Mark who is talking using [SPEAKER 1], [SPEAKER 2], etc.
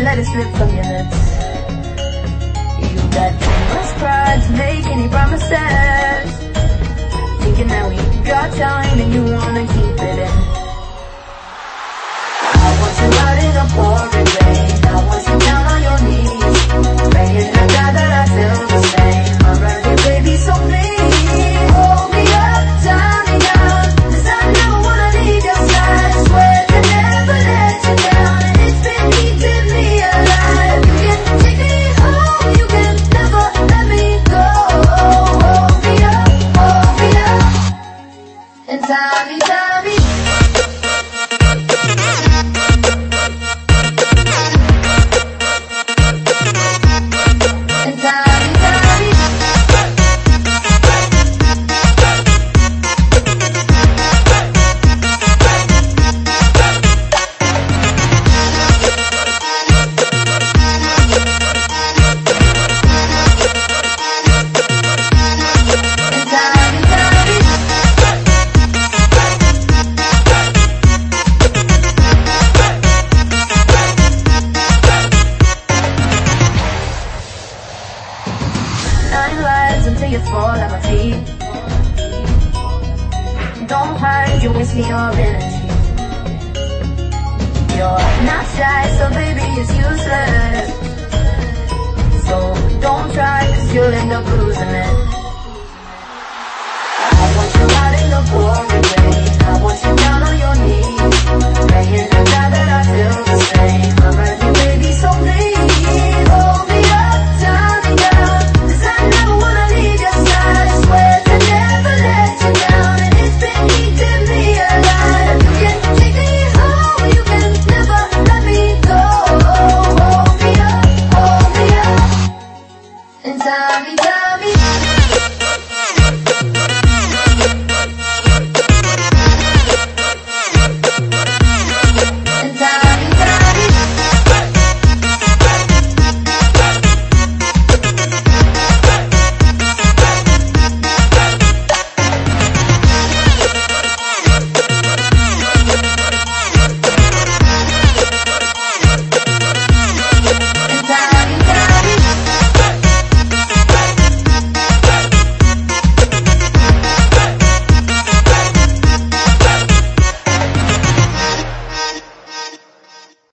[SPEAKER 1] let it slip from your lips. You got too much pride to make any promises, thinking that we got time and you wanna keep it in. I want you out in the pouring rain, I want you down on your knees, praying to God that I feel the same. Around you, baby, so please hold me up, tie me down, 'cause I never wanna leave your side. Swear to never let you down, and it's been keeping me alive. You can take me home, you can never let me go. Hold me up, and tie me, tie me. Nine lives until you fall at my feet. Don't hide, you waste your energy. You're not shy, so baby it's useless. So don't try, 'cause you'll end up losing it. I want you out in the pouring rain, I want you down on your knees,